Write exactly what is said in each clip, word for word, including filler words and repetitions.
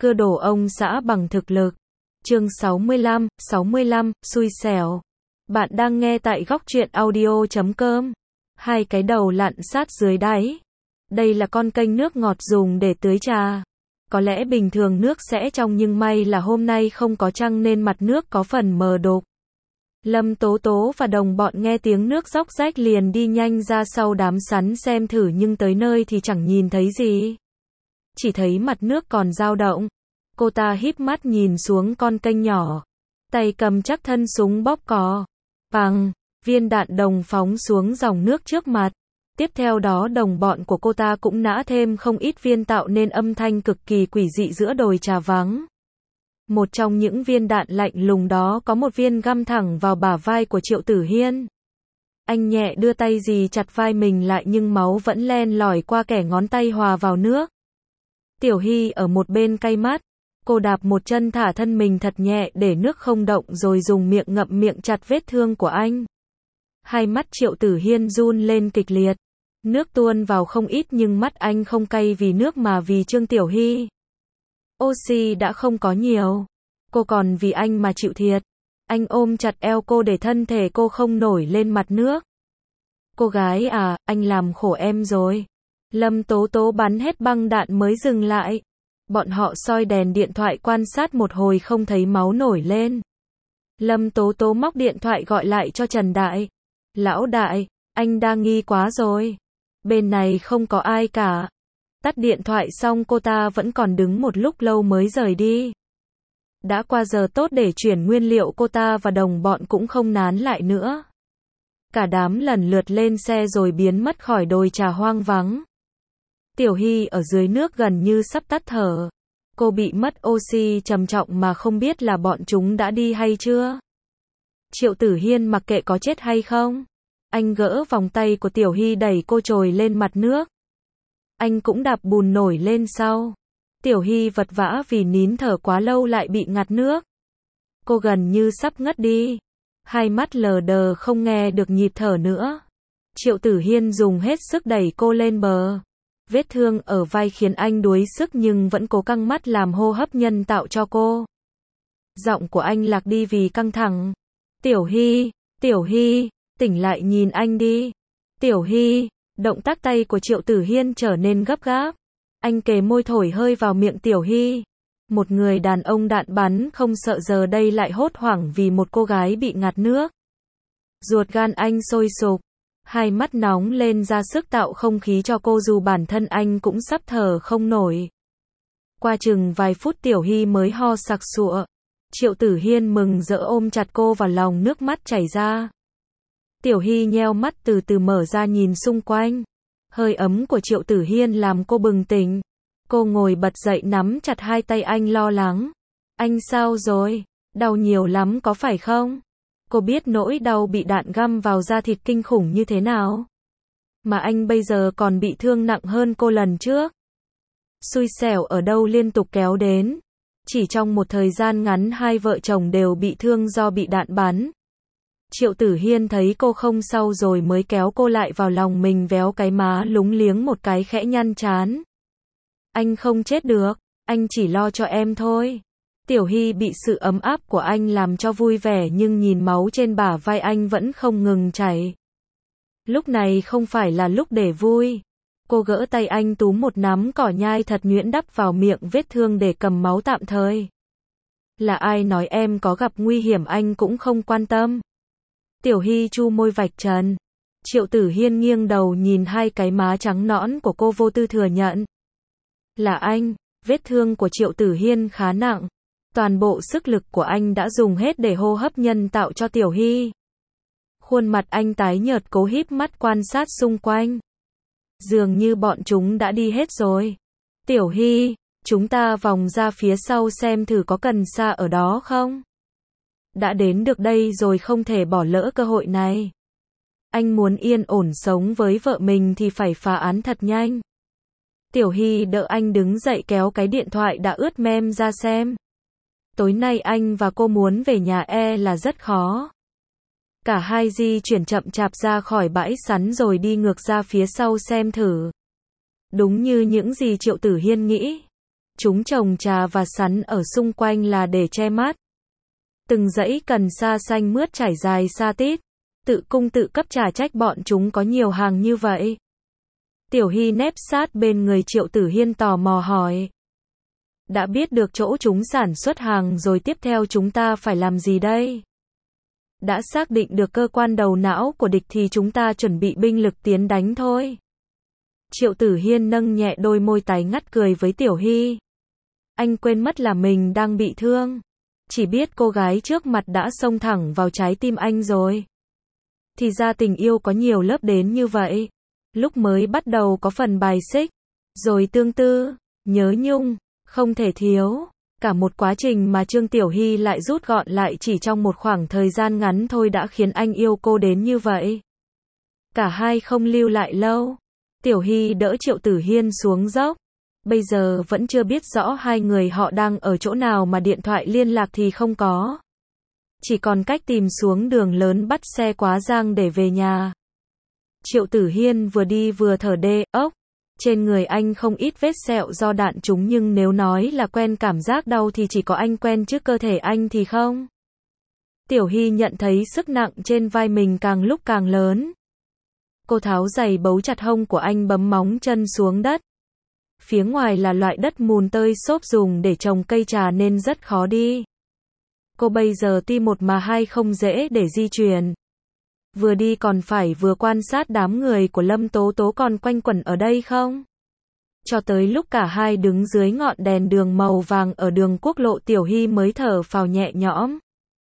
Cưa đổ ông xã bằng thực lực. Chương sáu mươi lăm, sáu mươi lăm, xui xẻo. Bạn đang nghe tại góc truyện audio chấm com. Hai cái đầu lặn sát dưới đáy. Đây là con kênh nước ngọt dùng để tưới trà. Có lẽ bình thường nước sẽ trong nhưng may là hôm nay không có trăng nên mặt nước có phần mờ đục. Lâm Tố Tố và đồng bọn nghe tiếng nước róc rách liền đi nhanh ra sau đám sắn xem thử nhưng tới nơi thì chẳng nhìn thấy gì. Chỉ thấy mặt nước còn dao động. Cô ta híp mắt nhìn xuống con kênh nhỏ. Tay cầm chắc thân súng bóp cò. Bằng, viên đạn đồng phóng xuống dòng nước trước mặt. Tiếp theo đó đồng bọn của cô ta cũng nã thêm không ít viên tạo nên âm thanh cực kỳ quỷ dị giữa đồi trà vắng. Một trong những viên đạn lạnh lùng đó có một viên găm thẳng vào bả vai của Triệu Tử Hiên. Anh nhẹ đưa tay dì chặt vai mình lại nhưng máu vẫn len lỏi qua kẻ ngón tay hòa vào nước. Tiểu Hy ở một bên cay mắt. Cô đạp một chân thả thân mình thật nhẹ để nước không động rồi dùng miệng ngậm miệng chặt vết thương của anh. Hai mắt Triệu Tử Hiên run lên kịch liệt. Nước tuôn vào không ít nhưng mắt anh không cay vì nước mà vì Trương Tiểu Hy. Oxy đã không có nhiều. Cô còn vì anh mà chịu thiệt. Anh ôm chặt eo cô để thân thể cô không nổi lên mặt nước. Cô gái à, anh làm khổ em rồi. Lâm Tố Tố bắn hết băng đạn mới dừng lại. Bọn họ soi đèn điện thoại quan sát một hồi không thấy máu nổi lên. Lâm Tố Tố móc điện thoại gọi lại cho Trần Đại. Lão Đại, anh đa nghi quá rồi. Bên này không có ai cả. Tắt điện thoại xong cô ta vẫn còn đứng một lúc lâu mới rời đi. Đã qua giờ tốt để chuyển nguyên liệu cô ta và đồng bọn cũng không nán lại nữa. Cả đám lần lượt lên xe rồi biến mất khỏi đồi trà hoang vắng. Tiểu Hy ở dưới nước gần như sắp tắt thở. Cô bị mất oxy trầm trọng mà không biết là bọn chúng đã đi hay chưa. Triệu Tử Hiên mặc kệ có chết hay không. Anh gỡ vòng tay của Tiểu Hy đẩy cô trồi lên mặt nước. Anh cũng đạp bùn nổi lên sau. Tiểu Hy vật vã vì nín thở quá lâu lại bị ngạt nước. Cô gần như sắp ngất đi. Hai mắt lờ đờ không nghe được nhịp thở nữa. Triệu Tử Hiên dùng hết sức đẩy cô lên bờ. Vết thương ở vai khiến anh đuối sức nhưng vẫn cố căng mắt làm hô hấp nhân tạo cho cô. Giọng của anh lạc đi vì căng thẳng. Tiểu Hy, Tiểu Hy, tỉnh lại nhìn anh đi. Tiểu Hy, động tác tay của Triệu Tử Hiên trở nên gấp gáp. Anh kề môi thổi hơi vào miệng Tiểu Hy. Một người đàn ông đạn bắn không sợ giờ đây lại hốt hoảng vì một cô gái bị ngạt nước. Ruột gan anh sôi sục. Hai mắt nóng lên ra sức tạo không khí cho cô dù bản thân anh cũng sắp thở không nổi. Qua chừng vài phút Tiểu Hy mới ho sặc sụa. Triệu Tử Hiên mừng rỡ ôm chặt cô vào lòng nước mắt chảy ra. Tiểu Hy nheo mắt từ từ mở ra nhìn xung quanh. Hơi ấm của Triệu Tử Hiên làm cô bừng tỉnh. Cô ngồi bật dậy nắm chặt hai tay anh lo lắng. Anh sao rồi? Đau nhiều lắm có phải không? Cô biết nỗi đau bị đạn găm vào da thịt kinh khủng như thế nào. Mà anh bây giờ còn bị thương nặng hơn cô lần trước. Xui xẻo ở đâu liên tục kéo đến. Chỉ trong một thời gian ngắn hai vợ chồng đều bị thương do bị đạn bắn. Triệu Tử Hiên thấy cô không sao rồi mới kéo cô lại vào lòng mình véo cái má lúng liếng một cái khẽ nhăn trán. Anh không chết được, anh chỉ lo cho em thôi. Tiểu Hy bị sự ấm áp của anh làm cho vui vẻ nhưng nhìn máu trên bả vai anh vẫn không ngừng chảy. Lúc này không phải là lúc để vui. Cô gỡ tay anh túm một nắm cỏ nhai thật nhuyễn đắp vào miệng vết thương để cầm máu tạm thời. Là ai nói em có gặp nguy hiểm anh cũng không quan tâm. Tiểu Hy chu môi vạch trần. Triệu Tử Hiên nghiêng đầu nhìn hai cái má trắng nõn của cô vô tư thừa nhận. Là anh, vết thương của Triệu Tử Hiên khá nặng. Toàn bộ sức lực của anh đã dùng hết để hô hấp nhân tạo cho Tiểu Hy. Khuôn mặt anh tái nhợt cố híp mắt quan sát xung quanh. Dường như bọn chúng đã đi hết rồi. Tiểu Hy, chúng ta vòng ra phía sau xem thử có cần xa ở đó không? Đã đến được đây rồi không thể bỏ lỡ cơ hội này. Anh muốn yên ổn sống với vợ mình thì phải phá án thật nhanh. Tiểu Hy đỡ anh đứng dậy kéo cái điện thoại đã ướt mem ra xem. Tối nay anh và cô muốn về nhà e là rất khó. Cả hai di chuyển chậm chạp ra khỏi bãi sắn rồi đi ngược ra phía sau xem thử. Đúng như những gì Triệu Tử Hiên nghĩ. Chúng trồng trà và sắn ở xung quanh là để che mát. Từng dãy cần sa xanh mướt trải dài xa tít. Tự cung tự cấp chả trách bọn chúng có nhiều hàng như vậy. Tiểu Hy nép sát bên người Triệu Tử Hiên tò mò hỏi. Đã biết được chỗ chúng sản xuất hàng rồi, tiếp theo chúng ta phải làm gì đây? Đã xác định được cơ quan đầu não của địch thì chúng ta chuẩn bị binh lực tiến đánh thôi. Triệu Tử Hiên nâng nhẹ đôi môi tái ngắt cười với Tiểu Hy. Anh quên mất là mình đang bị thương. Chỉ biết cô gái trước mặt đã xông thẳng vào trái tim anh rồi. Thì ra tình yêu có nhiều lớp đến như vậy. Lúc mới bắt đầu có phần bài xích, rồi tương tư, nhớ nhung, không thể thiếu. Cả một quá trình mà Trương Tiểu Hy lại rút gọn lại chỉ trong một khoảng thời gian ngắn thôi đã khiến anh yêu cô đến như vậy. Cả hai không lưu lại lâu. Tiểu Hy đỡ Triệu Tử Hiên xuống dốc. Bây giờ vẫn chưa biết rõ hai người họ đang ở chỗ nào mà điện thoại liên lạc thì không có. Chỉ còn cách tìm xuống đường lớn bắt xe quá giang để về nhà. Triệu Tử Hiên vừa đi vừa thở đê ốc. Trên người anh không ít vết sẹo do đạn trúng, nhưng nếu nói là quen cảm giác đau thì chỉ có anh quen chứ cơ thể anh thì không. Tiểu Hy nhận thấy sức nặng trên vai mình càng lúc càng lớn. Cô tháo giày bấu chặt hông của anh, bấm móng chân xuống đất. Phía ngoài là loại đất mùn tơi xốp dùng để trồng cây trà nên rất khó đi. Cô bây giờ tuy một mà hai không dễ để di chuyển. Vừa đi còn phải vừa quan sát đám người của Lâm Tố Tố còn quanh quẩn ở đây không. Cho tới lúc cả hai đứng dưới ngọn đèn đường màu vàng ở đường quốc lộ, Tiểu Hy mới thở phào nhẹ nhõm.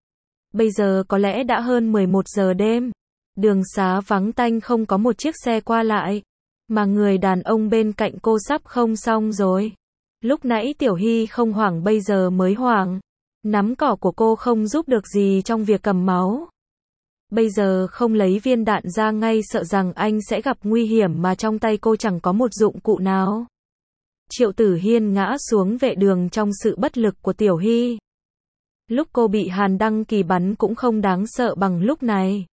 Bây giờ có lẽ đã hơn mười một giờ đêm. Đường xá vắng tanh, không có một chiếc xe qua lại. Mà người đàn ông bên cạnh cô sắp không xong rồi. Lúc nãy Tiểu Hy không hoảng, bây giờ mới hoảng. Nắm cỏ của cô không giúp được gì trong việc cầm máu. Bây giờ không lấy viên đạn ra ngay sợ rằng anh sẽ gặp nguy hiểm, mà trong tay cô chẳng có một dụng cụ nào. Triệu Tử Hiên ngã xuống vệ đường trong sự bất lực của Tiểu Hy. Lúc cô bị Hàn Đăng Kỳ bắn cũng không đáng sợ bằng lúc này.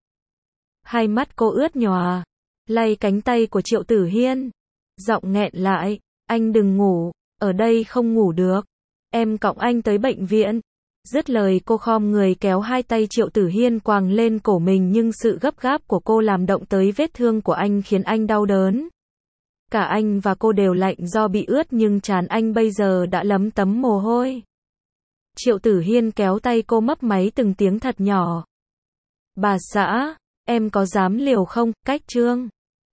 Hai mắt cô ướt nhòa, lay cánh tay của Triệu Tử Hiên. Giọng nghẹn lại, anh đừng ngủ, ở đây không ngủ được. Em cõng anh tới bệnh viện. Dứt lời cô khom người kéo hai tay Triệu Tử Hiên quàng lên cổ mình, nhưng sự gấp gáp của cô làm động tới vết thương của anh khiến anh đau đớn. Cả anh và cô đều lạnh do bị ướt, nhưng trán anh bây giờ đã lấm tấm mồ hôi. Triệu Tử Hiên kéo tay cô mấp máy từng tiếng thật nhỏ. Bà xã, em có dám liều không, cách Trương?